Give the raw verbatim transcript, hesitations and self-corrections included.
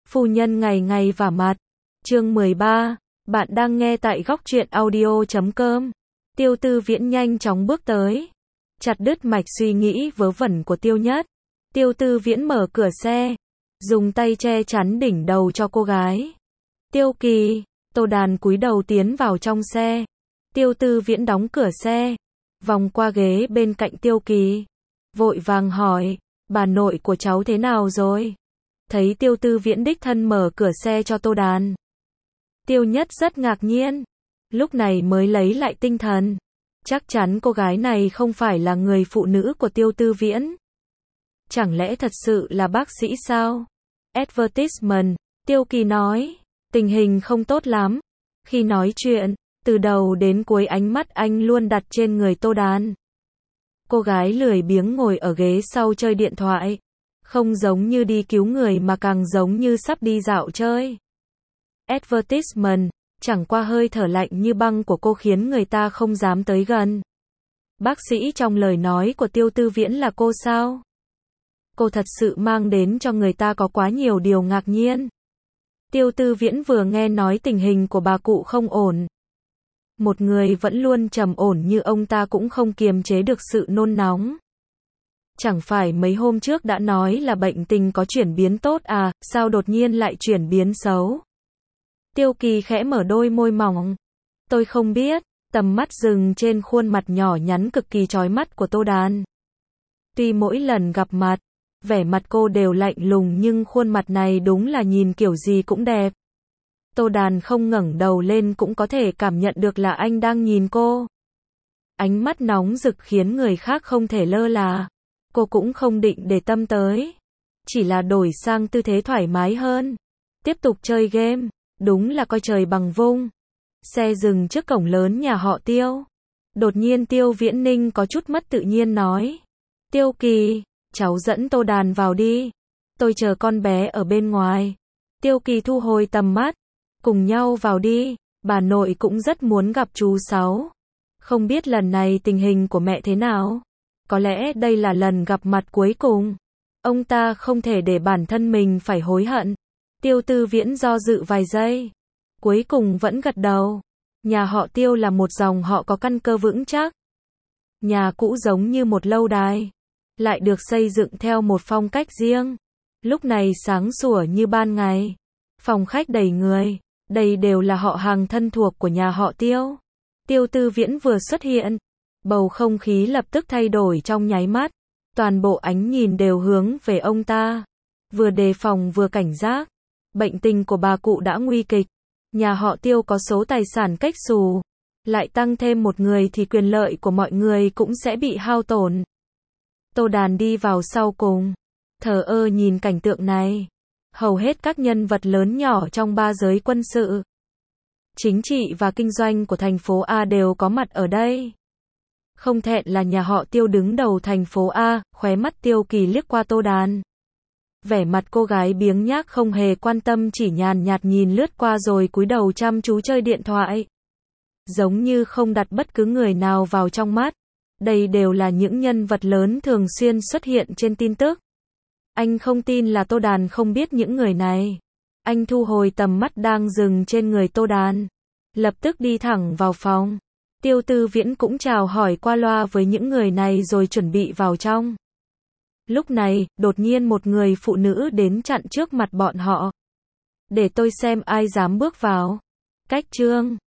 Phu nhân ngày ngày vả mặt. Chương mười ba. Bạn đang nghe tại góc truyện audio chấm com. Tiêu Tư Viễn nhanh chóng bước tới, chặt đứt mạch suy nghĩ vớ vẩn của Tiêu Nhất. Tiêu Tư Viễn mở cửa xe, dùng tay che chắn đỉnh đầu cho cô gái. Tiêu Kỳ, Tô Đàn cúi đầu tiến vào trong xe. Tiêu Tư Viễn đóng cửa xe, vòng qua ghế bên cạnh Tiêu Kỳ, vội vàng hỏi, bà nội của cháu thế nào rồi? Thấy Tiêu Tư Viễn đích thân mở cửa xe cho Tô Đàn, Tiêu Nhất rất ngạc nhiên, lúc này mới lấy lại tinh thần. Chắc chắn cô gái này không phải là người phụ nữ của Tiêu Tư Viễn. Chẳng lẽ thật sự là bác sĩ sao? Advertisement, Tiêu Kỳ nói, tình hình không tốt lắm. Khi nói chuyện, từ đầu đến cuối ánh mắt anh luôn đặt trên người Tô Đàn. Cô gái lười biếng ngồi ở ghế sau chơi điện thoại, không giống như đi cứu người mà càng giống như sắp đi dạo chơi. Advertisement, chẳng qua hơi thở lạnh như băng của cô khiến người ta không dám tới gần. Bác sĩ trong lời nói của Tiêu Tư Viễn là cô sao? Cô thật sự mang đến cho người ta có quá nhiều điều ngạc nhiên. Tiêu Tư Viễn vừa nghe nói tình hình của bà cụ không ổn. Một người vẫn luôn trầm ổn như ông ta cũng không kiềm chế được sự nôn nóng. Chẳng phải mấy hôm trước đã nói là bệnh tình có chuyển biến tốt à, sao đột nhiên lại chuyển biến xấu? Tiêu Kỳ khẽ mở đôi môi mỏng. Tôi không biết, tầm mắt dừng trên khuôn mặt nhỏ nhắn cực kỳ chói mắt của Tô Đàn. Tuy mỗi lần gặp mặt, vẻ mặt cô đều lạnh lùng nhưng khuôn mặt này đúng là nhìn kiểu gì cũng đẹp. Tô Đàn không ngẩng đầu lên cũng có thể cảm nhận được là anh đang nhìn cô. Ánh mắt nóng rực khiến người khác không thể lơ là. Cô cũng không định để tâm tới, chỉ là đổi sang tư thế thoải mái hơn, tiếp tục chơi game. Đúng là coi trời bằng vung. Xe dừng trước cổng lớn nhà họ Tiêu. Đột nhiên Tiêu Viễn Ninh có chút mất tự nhiên nói, Tiêu Kỳ, cháu dẫn Tô Đàn vào đi, tôi chờ con bé ở bên ngoài. Tiêu Kỳ thu hồi tầm mắt, cùng nhau vào đi, bà nội cũng rất muốn gặp chú Sáu. Không biết lần này tình hình của mẹ thế nào? Có lẽ đây là lần gặp mặt cuối cùng. Ông ta không thể để bản thân mình phải hối hận. Tiêu Tư Viễn do dự vài giây, cuối cùng vẫn gật đầu. Nhà họ Tiêu là một dòng họ có căn cơ vững chắc. Nhà cũ giống như một lâu đài, lại được xây dựng theo một phong cách riêng. Lúc này sáng sủa như ban ngày, phòng khách đầy người, đây đều là họ hàng thân thuộc của nhà họ Tiêu. Tiêu Tư Viễn vừa xuất hiện, bầu không khí lập tức thay đổi trong nháy mắt. Toàn bộ ánh nhìn đều hướng về ông ta, vừa đề phòng vừa cảnh giác. Bệnh tình của bà cụ đã nguy kịch, nhà họ Tiêu có số tài sản cách xù, lại tăng thêm một người thì quyền lợi của mọi người cũng sẽ bị hao tổn. Tô Đàn đi vào sau cùng, thờ ơ nhìn cảnh tượng này. Hầu hết các nhân vật lớn nhỏ trong ba giới quân sự, chính trị và kinh doanh của thành phố A đều có mặt ở đây. Không thẹn là nhà họ Tiêu đứng đầu thành phố A, khóe mắt Tiêu Kỳ liếc qua Tô Đàn. Vẻ mặt cô gái biếng nhác không hề quan tâm, chỉ nhàn nhạt nhìn lướt qua rồi cúi đầu chăm chú chơi điện thoại. Giống như không đặt bất cứ người nào vào trong mắt. Đây đều là những nhân vật lớn thường xuyên xuất hiện trên tin tức. Anh không tin là Tô Đàn không biết những người này. Anh thu hồi tầm mắt đang dừng trên người Tô Đàn, lập tức đi thẳng vào phòng. Tiêu Tư Viễn cũng chào hỏi qua loa với những người này rồi chuẩn bị vào trong. Lúc này, đột nhiên một người phụ nữ đến chặn trước mặt bọn họ. Để tôi xem ai dám bước vào. Cách chương